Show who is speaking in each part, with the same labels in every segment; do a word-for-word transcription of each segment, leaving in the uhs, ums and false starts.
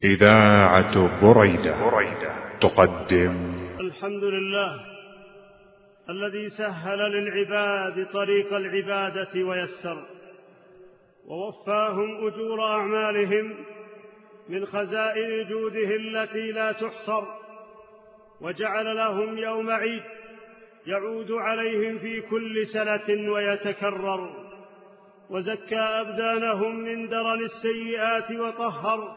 Speaker 1: إذاعة بريدة تقدم.
Speaker 2: الحمد لله الذي سهل للعباد طريق العبادة ويسر ووفاهم أجور أعمالهم من خزائن جوده التي لا تحصر، وجعل لهم يوم عيد يعود عليهم في كل سنة ويتكرر، وزكى أبدانهم من درن السيئات وطهر،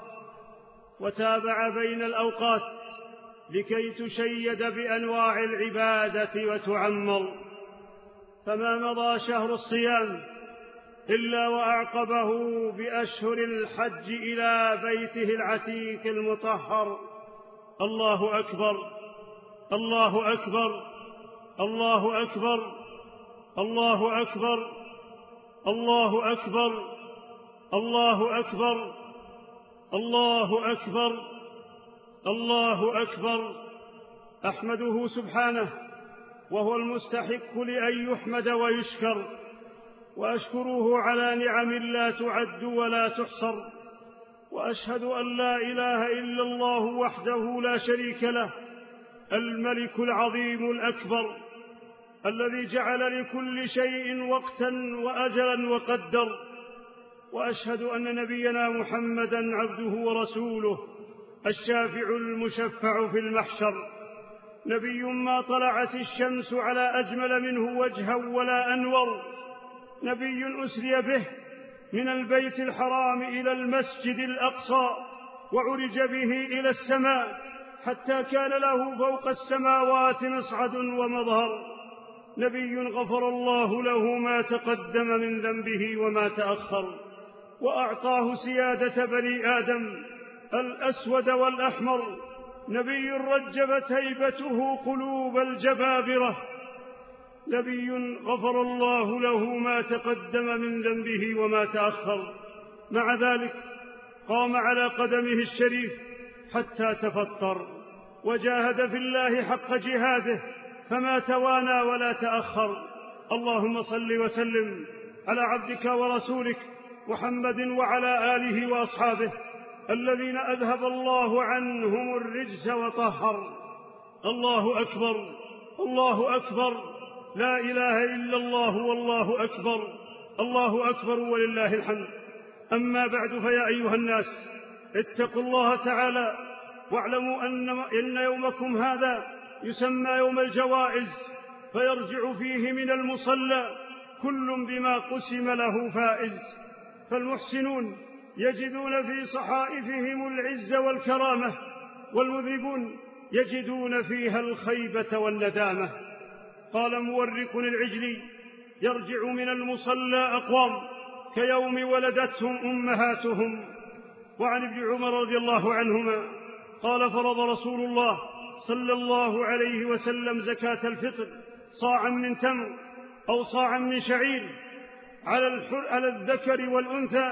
Speaker 2: وتابع بين الأوقات لكي تشيد بأنواع العبادة وتعمر. فما مضى شهر الصيام إلا وأعقبه بأشهر الحج إلى بيته العتيق المطهر. الله أكبر، الله أكبر، الله أكبر، الله أكبر، الله أكبر، الله أكبر، الله أكبر، الله أكبر. أحمده سبحانه وهو المستحق لأن يحمد ويشكر، وأشكره على نعم لا تعد ولا تحصر، وأشهد أن لا إله إلا الله وحده لا شريك له، الملك العظيم الأكبر الذي جعل لكل شيء وقتا وأجلا وقدر. وأشهد أن نبينا محمدا عبده ورسوله الشافع المشفع في المحشر، نبي ما طلعت الشمس على أجمل منه وجها ولا أنور، نبي أسري به من البيت الحرام إلى المسجد الأقصى وعرج به إلى السماء حتى كان له فوق السماوات مصعد ومظهر، نبي غفر الله له ما تقدم من ذنبه وما تأخر، وأعطاه سيادة بني آدم الأسود والأحمر، نبي رجبت هيبته قلوب الجبابرة، نبي غفر الله له ما تقدم من ذنبه وما تأخر. مع ذلك قام على قدمه الشريف حتى تفطر، وجاهد في الله حق جهاده فما توانى ولا تأخر. اللهم صل وسلم على عبدك ورسولك محمد وعلى آله وأصحابه الذين أذهب الله عنهم الرجس وطهر. الله أكبر، الله أكبر، لا إله إلا الله والله أكبر، الله أكبر ولله الحمد. أما بعد، فيا أيها الناس اتقوا الله تعالى واعلموا أن يومكم هذا يسمى يوم الجوائز، فيرجع فيه من المصلى كل بما قسم له فائز، فالمحسنون يجدون في صحائفهم العز والكرامة، والمذنبون يجدون فيها الخيبة والندامة. قال مورق العجلي: يرجع من المصلى أقوام كيوم ولدتهم أمهاتهم. وعن ابن عمر رضي الله عنهما قال: فرض رسول الله صلى الله عليه وسلم زكاة الفطر صاعا من تمر أو صاعا من شعير على, الحر على الذكر والأنثى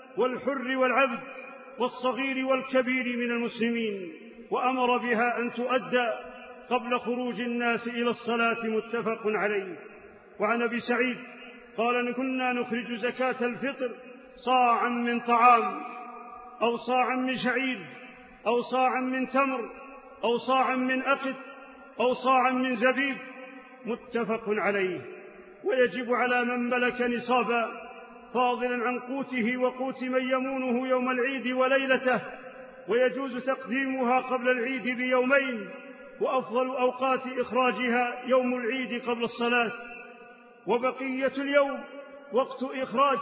Speaker 2: والحر والعبد والصغير والكبير من المسلمين، وأمر بها أن تؤدى قبل خروج الناس إلى الصلاة، متفق عليه. وعن أبي سعيد قال: كنا نخرج زكاة الفطر صاعا من طعام أو صاعا من شعير أو صاعا من تمر أو صاعا من أقط أو صاعا من زبيب، متفق عليه. ويجب على من ملك نصابا فاضلا عن قوته وقوت من يمونه يوم العيد وليلته، ويجوز تقديمها قبل العيد بيومين، وأفضل أوقات إخراجها يوم العيد قبل الصلاة، وبقية اليوم وقت إخراج،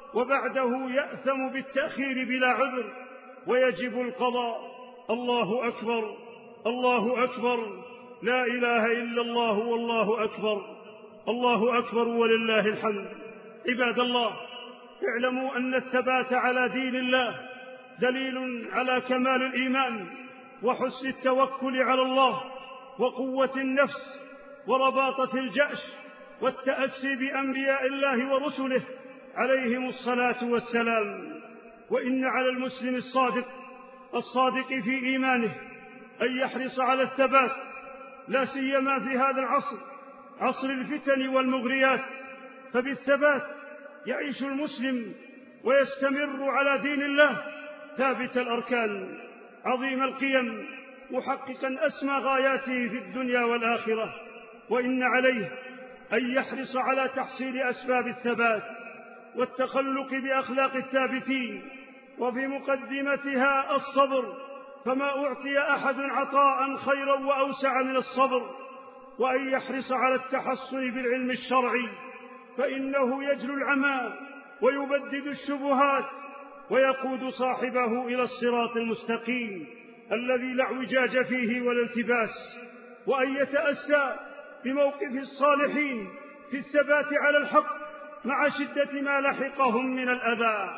Speaker 2: وبعده يأثم بالتأخير بلا عذر، ويجب القضاء. الله أكبر، الله أكبر، لا إله إلا الله والله أكبر، الله أكبر ولله الحمد. عباد الله، اعلموا أن الثبات على دين الله دليل على كمال الإيمان وحسن التوكل على الله وقوة النفس ورباطة الجأش والتأسي بأنبياء الله ورسله عليهم الصلاة والسلام. وإن على المسلم الصادق الصادق في إيمانه أن يحرص على الثبات، لا سيما في هذا العصر، عصر الفتن والمغريات، فبالثبات يعيش المسلم ويستمر على دين الله ثابت الأركان، عظيم القيم محققا أسمى غاياته في الدنيا والآخرة، وإن عليه أن يحرص على تحصيل أسباب الثبات والتخلق بأخلاق الثابتين، وفي مقدمتها الصبر، فما أعطي أحد عطاء خيرا وأوسع من الصبر، وأن يحرص على التحصن بالعلم الشرعي، فإنه يجلو العمى ويبدد الشبهات ويقود صاحبه إلى الصراط المستقيم الذي لا اعوجاج فيه ولا التباس، وأن يتأسى بموقف الصالحين في الثبات على الحق مع شدة ما لحقهم من الأذى.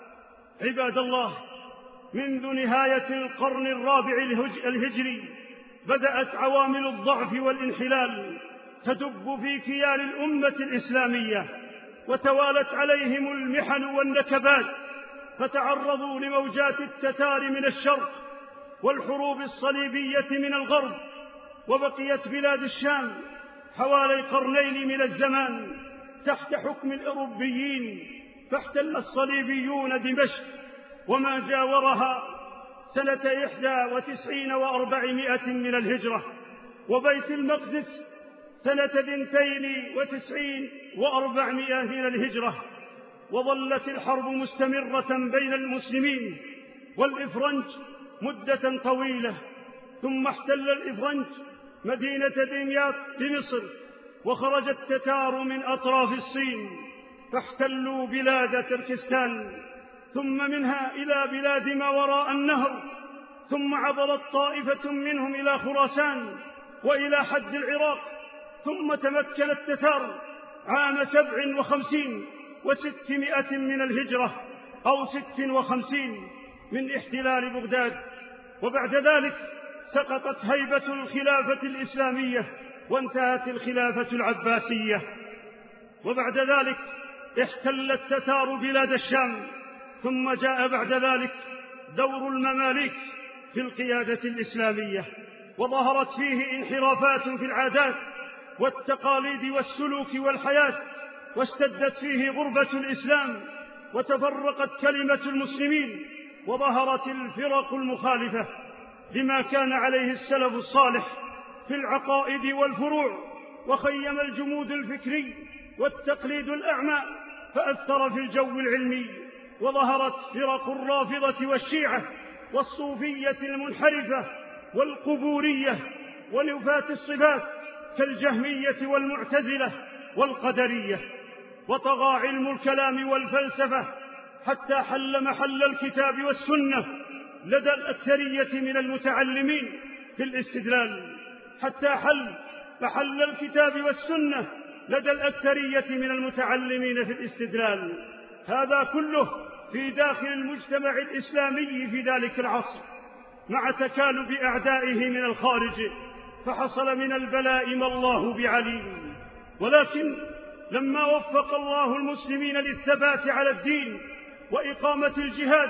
Speaker 2: عباد الله، منذ نهاية القرن الرابع الهجري بدأت عوامل الضعف والانحلال تدب في كيان الأمة الإسلامية، وتوالت عليهم المحن والنكبات، فتعرضوا لموجات التتار من الشرق والحروب الصليبية من الغرب، وبقيت بلاد الشام حوالي قرنين من الزمان تحت حكم الأوروبيين، فاحتل الصليبيون دمشق وما جاورها سنة إحدى وتسعين وأربعمائة من الهجرة، وبيت المقدس سنة اثنتين وتسعين وأربعمائة من الهجرة، وظلت الحرب مستمرة بين المسلمين والإفرنج مدة طويلة، ثم احتل الإفرنج مدينة دمياط بمصر، وخرج التتار من أطراف الصين فاحتلوا بلاد تركستان، ثم منها إلى بلاد ما وراء النهر، ثم عبرت طائفة منهم إلى خراسان وإلى حد العراق، ثم تمكن التتار عام سبع وخمسين وستمائة من الهجرة أو ست وخمسين من احتلال بغداد، وبعد ذلك سقطت هيبة الخلافة الإسلامية وانتهت الخلافة العباسية، وبعد ذلك احتل التتار بلاد الشام، ثم جاء بعد ذلك دور المماليك في القيادة الإسلامية، وظهرت فيه انحرافات في العادات والتقاليد والسلوك والحياة، واشتدت فيه غربة الإسلام، وتفرقت كلمة المسلمين، وظهرت الفرق المخالفة لما كان عليه السلف الصالح في العقائد والفروع، وخيم الجمود الفكري والتقليد الأعمى فأثر في الجو العلمي، وظهرت فرق الرافضة والشيعة والصوفية المنحرفة والقبورية ونفاة الصفات كالجهمية والمعتزلة والقدرية، وطغى علم الكلام والفلسفة حتى حل محل الكتاب والسنة لدى الأكثرية من المتعلمين في الاستدلال، حتى حل محل الكتاب والسنة لدى الأكثرية من المتعلمين في الاستدلال. هذا كله في داخل المجتمع الإسلامي في ذلك العصر مع تكالب أعدائه من الخارج، فحصل من البلاء ما الله بعليم. ولكن لما وفق الله المسلمين للثبات على الدين وإقامة الجهاد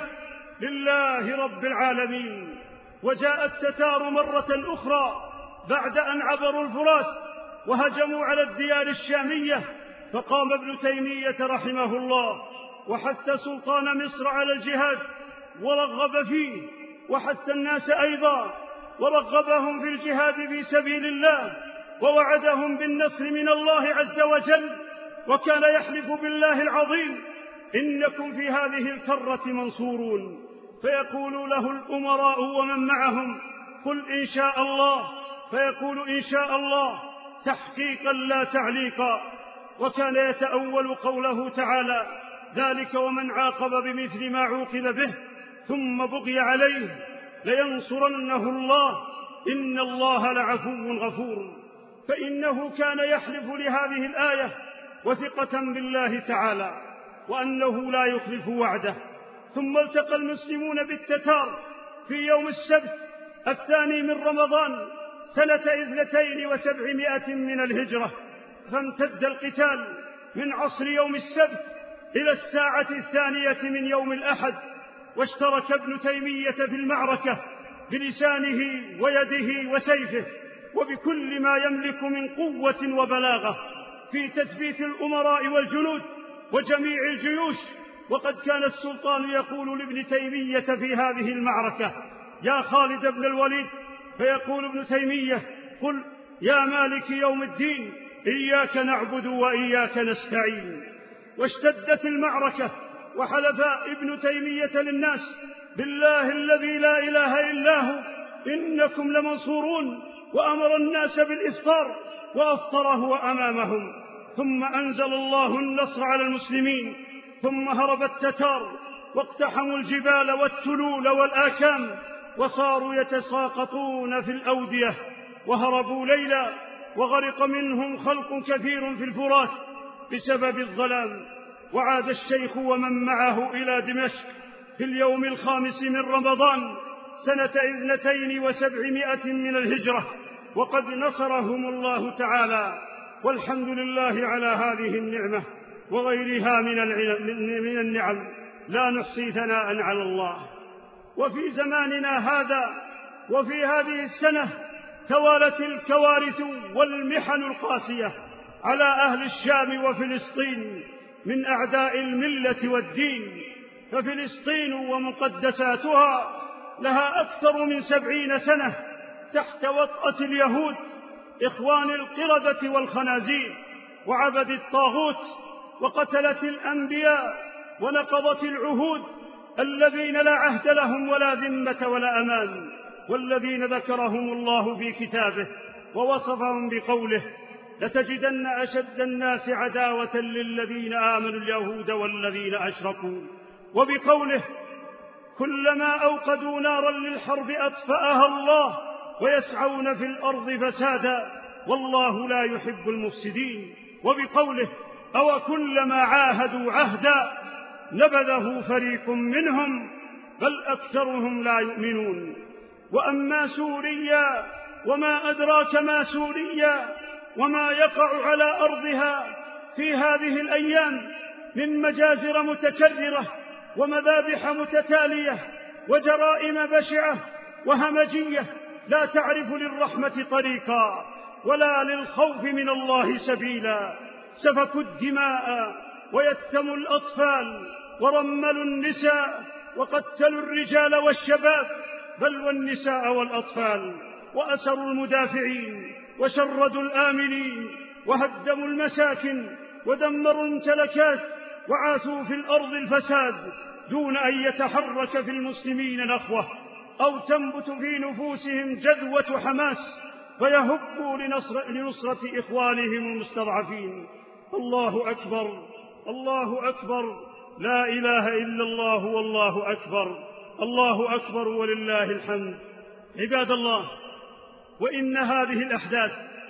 Speaker 2: لله رب العالمين، وجاء التتار مرة أخرى بعد أن عبروا الفرات وهجموا على الديار الشامية، فقام ابن تيمية رحمه الله وحث سلطان مصر على الجهاد ورغب فيه، وحث الناس أيضا ورغبهم في الجهاد في سبيل الله، ووعدهم بالنصر من الله عز وجل، وكان يحلف بالله العظيم إنكم في هذه الكرة منصورون، فيقول له الأمراء ومن معهم قل إن شاء الله، فيقول إن شاء الله تحقيقا لا تعليقا، وكان يتأول قوله تعالى ذلك ومن عاقب بمثل ما عوقب به ثم بغي عليه لينصرنه الله إن الله لعفو غفور، فإنه كان يحلف لهذه الآية وثقة بالله تعالى وأنه لا يخلف وعده. ثم التقى المسلمون بالتتار في يوم السبت الثاني من رمضان سنة اثنتين وسبعمائة من الهجرة، فامتد القتال من عصر يوم السبت إلى الساعة الثانية من يوم الأحد، واشترك ابن تيمية في المعركة بلسانه ويده وسيفه وبكل ما يملك من قوة وبلاغة في تثبيت الأمراء والجنود وجميع الجيوش. وقد كان السلطان يقول لابن تيمية في هذه المعركة يا خالد بن الوليد، فيقول ابن تيمية: قل يا مالك يوم الدين إياك نعبد وإياك نستعين. واشتدت المعركة، وحلف ابن تيمية للناس: بالله الذي لا إله إلا هو إنكم لمنصورون، وأمر الناس بالإفطار وأفطر هو أمامهم. ثم أنزل الله النصر على المسلمين، ثم هرب التتار واقتحموا الجبال والتلول والآكام، وصاروا يتساقطون في الأودية، وهربوا ليلا، وغرق منهم خلق كثير في الفرات بسبب الظلام. وعاد الشيخ ومن معه إلى دمشق في اليوم الخامس من رمضان سنة اثنتين وسبعمائة من الهجرة، وقد نصرهم الله تعالى، والحمد لله على هذه النعمة وغيرها من النعم، لا نحصي ثناء على الله. وفي زماننا هذا وفي هذه السنة توالت الكوارث والمحن القاسية على أهل الشام وفلسطين من أعداء الملة والدين. ففلسطين ومقدساتها لها أكثر من سبعين سنة تحت وطأة اليهود إخوان القردة والخنازير وعبد الطاغوت وقتلة الأنبياء ونقضت العهود، الذين لا عهد لهم ولا ذمة ولا أمان، والذين ذكرهم الله في كتابه ووصفهم بقوله: لتجدن أشد الناس عداوة للذين آمنوا اليهود والذين أشركوا، وبقوله: كلما أوقدوا نارا للحرب أطفأها الله ويسعون في الأرض فسادا والله لا يحب المفسدين، وبقوله: أو كلما عاهدوا عهدا نبذه فريق منهم بل أكثرهم لا يؤمنون. وأما سوريا وما أدراك ما سوريا وما يقع على أرضها في هذه الأيام من مجازر متكررة ومذابح متتالية وجرائم بشعة وهمجية لا تعرف للرحمة طريقا ولا للخوف من الله سبيلا. سفكوا الدماء ويتموا الأطفال ورملوا النساء وقتلوا الرجال والشباب بل والنساء والأطفال، وأسروا المدافعين وشردوا الآمنين وهدموا المساكن ودمروا الممتلكات وعاثوا في الأرض الفساد دون أن يتحرك في المسلمين نخوة أو تنبت في نفوسهم جذوة حماس فيهبوا لنصر لنصرة إخوانهم المستضعفين. الله أكبر، الله أكبر، لا إله إلا الله والله أكبر، الله أكبر ولله الحمد. عباد الله، وإن هذه الأحداث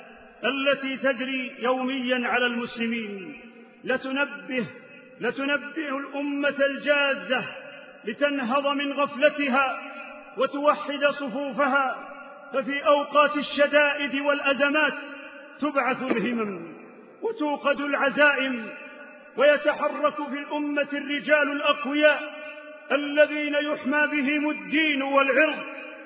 Speaker 2: التي تجري يوميا على المسلمين لتنبه لتنبه الأمة الجادة لتنهض من غفلتها وتوحد صفوفها، ففي أوقات الشدائد والأزمات تبعث الهمم وتوقد العزائم ويتحرك في الأمة الرجال الأقوياء الذين يحمى بهم الدين والعرض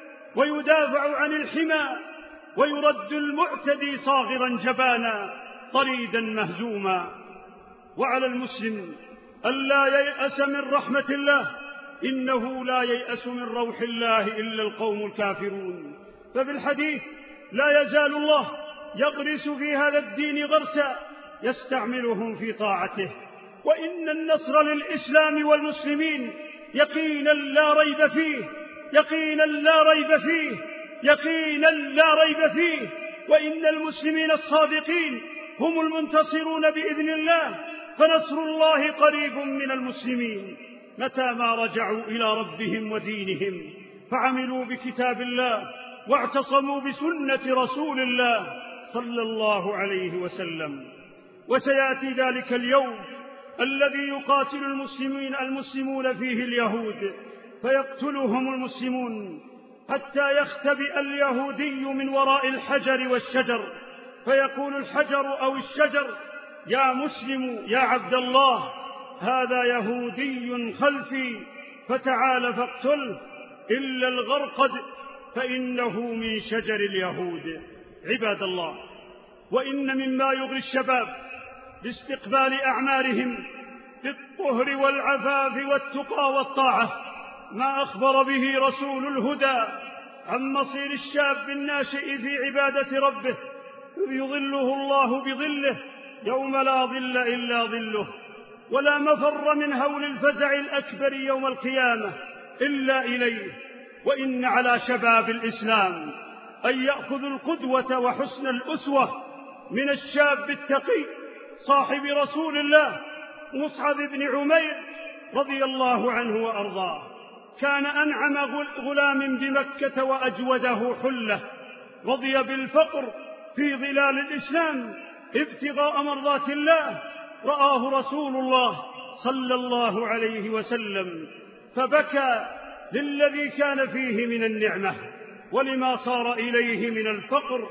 Speaker 2: ويدافع عن الحمى ويرد المعتدي صاغرا جبانا طريدا مهزوما. وعلى المسلم ألا ييأس من رحمة الله، إنه لا ييأس من روح الله إلا القوم الكافرون. ففي الحديث: لا يزال الله يغرس في هذا الدين غرسا يستعملهم في طاعته، وإن النصر للإسلام والمسلمين يقينا لا ريب فيه، يقينا لا ريب فيه، يقينا لا ريب فيه، وإن المسلمين الصادقين هم المنتصرون بإذن الله، فنصر الله قريب من المسلمين متى ما رجعوا إلى ربهم ودينهم فعملوا بكتاب الله واعتصموا بسنة رسول الله صلى الله عليه وسلم. وسيأتي ذلك اليوم الذي يقاتل المسلمين المسلمون فيه اليهود فيقتلهم المسلمون حتى يختبئ اليهودي من وراء الحجر والشجر فيقول الحجر أو الشجر: يا مسلم يا عبد الله، هذا يهودي خلفي فتعال فاقتله إلا الغرقد فإنه من شجر اليهود. عباد الله، وإن مما يغري الشباب باستقبال أعمارهم بالطهر والعفاف والتقى والطاعة ما أخبر به رسول الهدى عن مصير الشاب الناشئ في عبادة ربه، يظله الله بظله يوم لا ظل إلا ظله، ولا مفر من هول الفزع الأكبر يوم القيامة إلا إليه. وإن على شباب الإسلام أن يأخذوا القدوة وحسن الأسوة من الشاب التقي صاحب رسول الله مصعب بن عمير رضي الله عنه وأرضاه. كان أنعم غلام بمكة وأجوده حلة، رضي بالفقر في ظلال الإسلام ابتغاء مرضات الله. رآه رسول الله صلى الله عليه وسلم فبكى للذي كان فيه من النعمة ولما صار إليه من الفقر.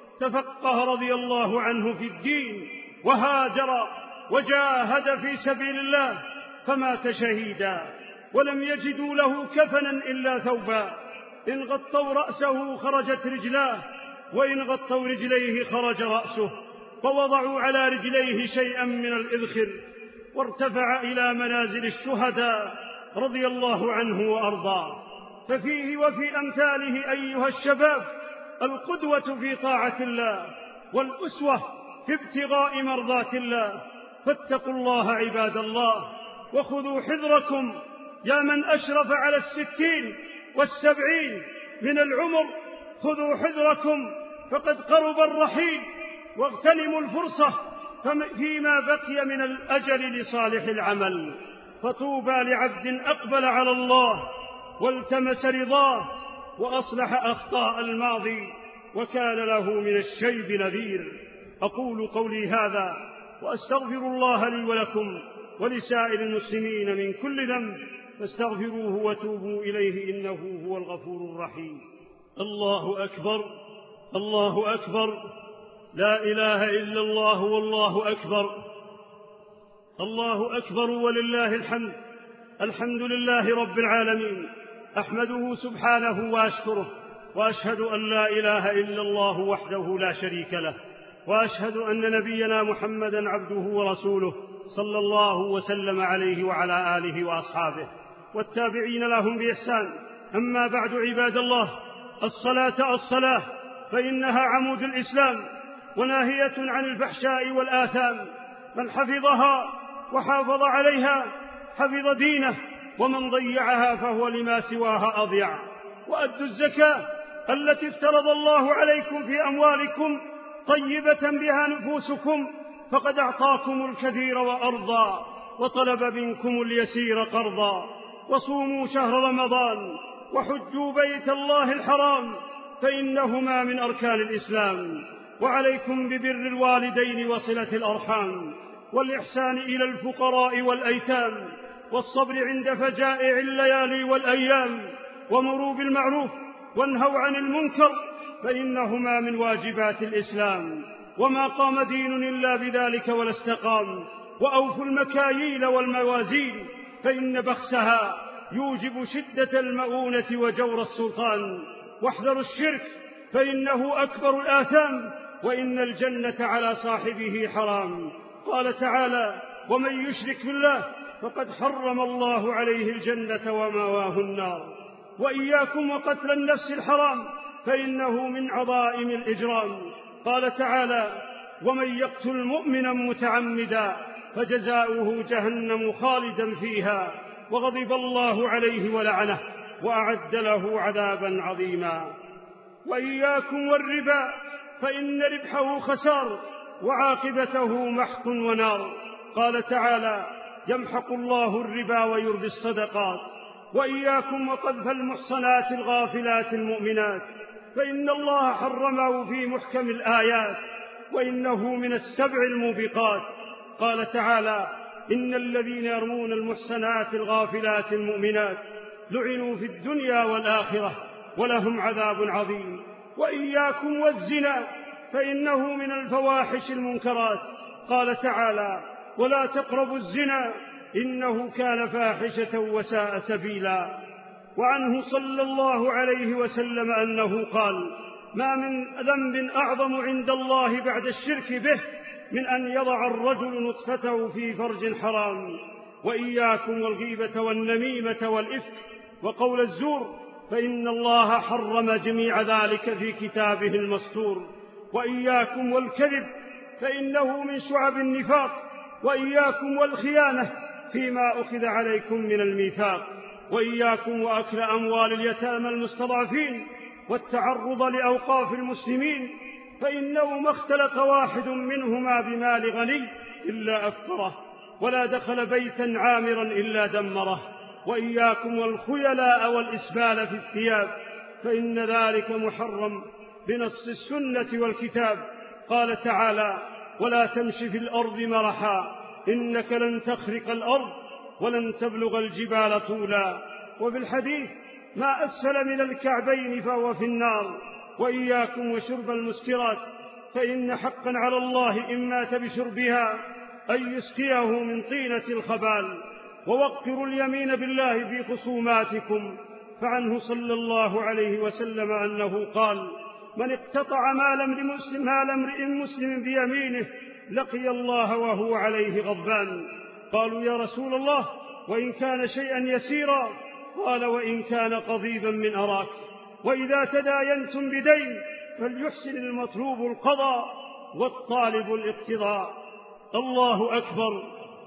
Speaker 2: تفقه رضي الله عنه في الدين وهاجر وجاهد في سبيل الله فمات شهيدا، ولم يجدوا له كفنا إلا ثوبا، إن غطوا رأسه خرجت رجلاه، وإن غطوا رجليه خرج رأسه، فوضعوا على رجليه شيئا من الإذخر وارتفع إلى منازل الشهداء رضي الله عنه وأرضاه. ففيه وفي أمثاله أيها الشباب القدوة في طاعة الله والأسوة في ابتغاء مرضات الله. فاتقوا الله عباد الله وخذوا حذركم يا من أشرف على الستين والسبعين من العمر، خذوا حذركم فقد قرب الرحيل، واغتنموا الفرصة فيما بقي من الأجل لصالح العمل. فطوبى لعبد أقبل على الله والتمس رضاه وأصلح أخطاء الماضي وكان له من الشيب نذير. أقول قولي هذا وأستغفر الله لي ولكم ولسائر المسلمين من كل ذنب فاستغفروه وتوبوا إليه إنه هو الغفور الرحيم. الله أكبر، الله أكبر، لا إله إلا الله والله أكبر، الله أكبر ولله الحمد. الحمد لله رب العالمين، أحمده سبحانه وأشكره، وأشهد أن لا إله إلا الله وحده لا شريك له، وأشهد أن نبينا محمدا عبده ورسوله صلى الله وسلم عليه وعلى آله وأصحابه والتابعين لهم بإحسان. أما بعد عباد الله، الصلاة الصلاة فإنها عمود الإسلام وناهية عن الفحشاء والآثام، من حفظها وحافظ عليها حفظ دينه، ومن ضيعها فهو لما سواها أضيع. وأدوا الزكاة التي افترض الله عليكم في أموالكم طيبة بها نفوسكم، فقد أعطاكم الكثير وأرضى وطلب منكم اليسير قرضا. وصوموا شهر رمضان وحجوا بيت الله الحرام فإنهما من أركان الإسلام. وعليكم ببر الوالدين وصلة الأرحام والإحسان إلى الفقراء والأيتام والصبر عند فجائع الليالي والأيام، ومروا بالمعروف وانهوا عن المنكر فإنهما من واجبات الإسلام. وما قام دين إلا بذلك ولا استقام. وأوفوا المكاييل والموازين فإن بخسها يوجب شدة المؤونة وجور السلطان. واحذروا الشرك فإنه أكبر الآثام، وإن الجنة على صاحبه حرام. قال تعالى: ومن يشرك بالله فقد حرم الله عليه الجنة ومأواه النار. وإياكم وقتل النفس الحرام فإنه من عظائم الإجرام. قال تعالى: ومن يقتل مؤمنا متعمدا فجزاؤه جهنم خالدا فيها وغضب الله عليه ولعنه وأعد له عذابا عظيما. وإياكم والربا فإن ربحه خسار وعاقبته محق ونار. قال تعالى: يمحق الله الربا ويربي الصدقات. وإياكم وقذف المحصنات الغافلات المؤمنات فإن الله حرمه في محكم الآيات وإنه من السبع الموبقات. قال تعالى: إن الذين يرمون المحصنات الغافلات المؤمنات لعنوا في الدنيا والآخرة ولهم عذاب عظيم. وإياكم والزنا فإنه من الفواحش المنكرات. قال تعالى: ولا تقربوا الزنا إنه كان فاحشة وساء سبيلا. وعنه صلى الله عليه وسلم أنه قال: ما من ذنب أعظم عند الله بعد الشرك به من أن يضع الرجل نطفته في فرج حرام. وإياكم والغيبة والنميمة والإفك وقول الزور، فإن الله حرم جميع ذلك في كتابه المسطور. وإياكم والكذب فإنه من شعب النفاق، وإياكم والخيانة فيما أخذ عليكم من الميثاق، وإياكم وأكل أموال اليتامى المستضعفين والتعرض لأوقاف المسلمين، فإنه ما اختلط واحد منهما بمال غني إلا أفقره، ولا دخل بيتا عامرا إلا دمره. وإياكم والخيلاء والإسبال في الثياب، فإن ذلك محرم بنص السنة والكتاب. قال تعالى: ولا تمش في الأرض مرحا إنك لن تخرق الأرض ولن تبلغ الجبال طولا. وفي الحديث: ما أسفل من الكعبين فهو في النار. وإياكم وشرب المسكرات، فإن حقا على الله إن مات بشربها أن يسقيه من طينة الخبال. ووقروا اليمين بالله في خصوماتكم، فعنه صلى الله عليه وسلم أنه قال: من اقتطع مال امرئ مسلم, مال امرئ مسلم بيمينه لقي الله وهو عليه غضبان. قالوا: يا رسول الله، وإن كان شيئا يسيرا؟ قال: وإن كان قضيبا من أراك. وإذا تداينتم بدين فليحسن المطلوب القضاء والطالب الاقتضاء. الله أكبر،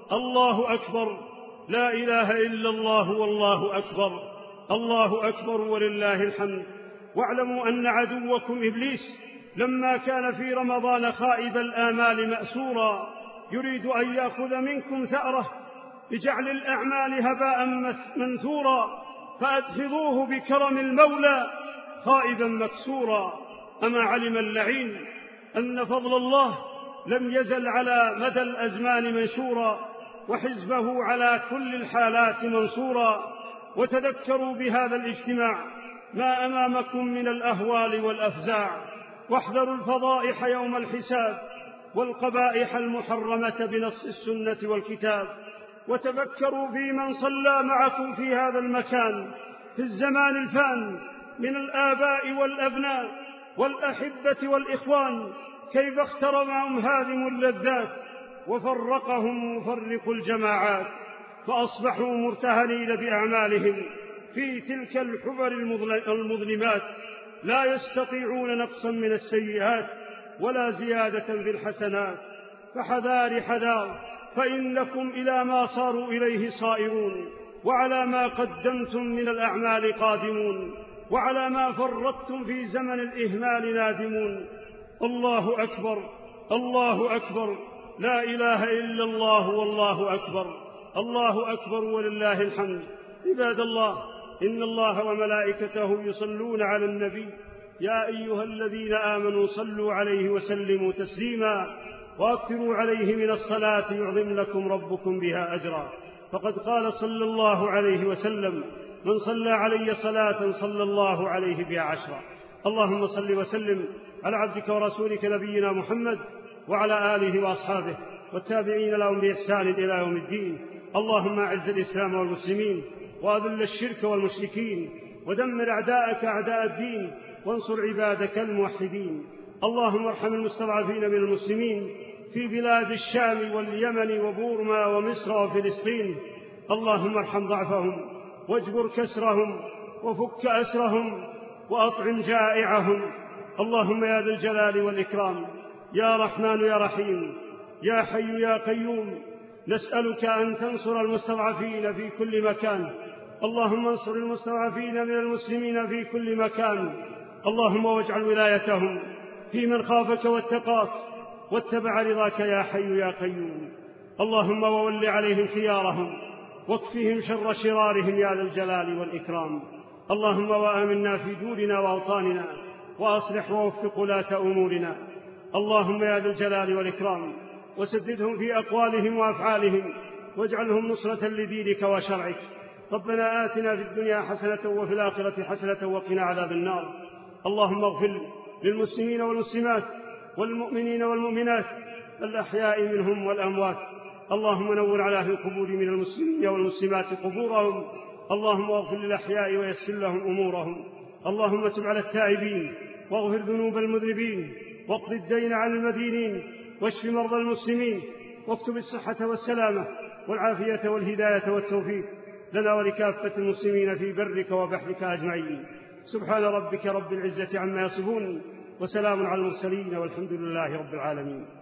Speaker 2: الله أكبر، لا إله إلا الله والله أكبر، الله أكبر ولله الحمد. واعلموا أن عدوكم إبليس لما كان في رمضان خائب الآمال مأسورا يريد أن يأخذ منكم ثأره بجعل الأعمال هباء منثورا، فأدحضوه بكرم المولى خائبا مكسورا. أما علم اللعين أن فضل الله لم يزل على مدى الأزمان منشورا، وحزبه على كل الحالات منصورا. وتذكروا بهذا الاجتماع ما أمامكم من الأهوال والأفزاع، واحذروا الفضائح يوم الحساب والقبائح المحرمة بنص السنة والكتاب. وتفكروا في من صلى معكم في هذا المكان في الزمان الفان من الآباء والأبناء والأحبة والإخوان، كيف اخترمهم هادم اللذات وفرقهم مفرق الجماعات، فأصبحوا مرتهنين بأعمالهم في تلك الحبر المظلمات، لا يستطيعون نقصا من السيئات ولا زيادة في الحسنات. فحذار حذار، فإنكم إلى ما صاروا إليه صائرون، وعلى ما قدمتم من الأعمال قادمون، وعلى ما فرطتم في زمن الإهمال نادمون. الله أكبر، الله أكبر، لا إله إلا الله والله أكبر، الله أكبر ولله الحمد. عباد الله، إن الله وملائكته يصلون على النبي، يا أيها الذين آمنوا صلوا عليه وسلموا تسليما، وأكثروا عليه من الصلاة يعظم لكم ربكم بها أجرا. فقد قال صلى الله عليه وسلم: من صلى علي صلاة صلى الله عليه بها عشرا. اللهم صل وسلم على عبدك ورسولك نبينا محمد وعلى آله وأصحابه والتابعين لهم بإحسان إلى يوم الدين. اللهم أعز الإسلام والمسلمين، وأذل الشرك والمشركين، ودمر أعداءك أعداء الدين، وانصر عبادك الموحدين. اللهم ارحم المستضعفين من المسلمين في بلاد الشام واليمن وبورما ومصر وفلسطين. اللهم ارحم ضعفهم واجبر كسرهم وفك أسرهم وأطعم جائعهم. اللهم يا ذا الجلال والإكرام، يا رحمن يا رحيم، يا حي يا قيوم، نسألك أن تنصر المستضعفين في كل مكان. اللهم انصر المستضعفين من المسلمين في كل مكان. اللهم واجعل ولايتهم في من خافك واتقاك واتبع رضاك يا حي يا قيوم. اللهم وول عليهم خيارهم واكفهم شر شرارهم يا ذا الجلال والإكرام. اللهم وآمنا في دورنا وأوطاننا، وأصلح ووفق ولاة أمورنا. اللهم يا ذا الجلال والإكرام، وسددهم في أقوالهم وأفعالهم، واجعلهم نصرة لدينك وشرعك. ربنا آتنا في الدنيا حسنة وفي الآخرة حسنة وقنا عذاب النار. اللهم اغفر للمسلمين والمسلمات والمؤمنين والمؤمنات الأحياء منهم والأموات. اللهم نور على أهل القبور من المسلمين والمسلمات قبورهم. اللهم اغفر للأحياء ويسر لهم أمورهم. اللهم تب على التائبين واغفر ذنوب المذنبين، واقض الدين عن المدينين، واشف مرضى المسلمين، واكتب الصحة والسلامة والعافية والهداية والتوفيق. لنا ولكافة المسلمين في برك وبحرك أجمعين. سبحان ربك رب العزة عما يصفون، وسلام على المرسلين، والحمد لله رب العالمين.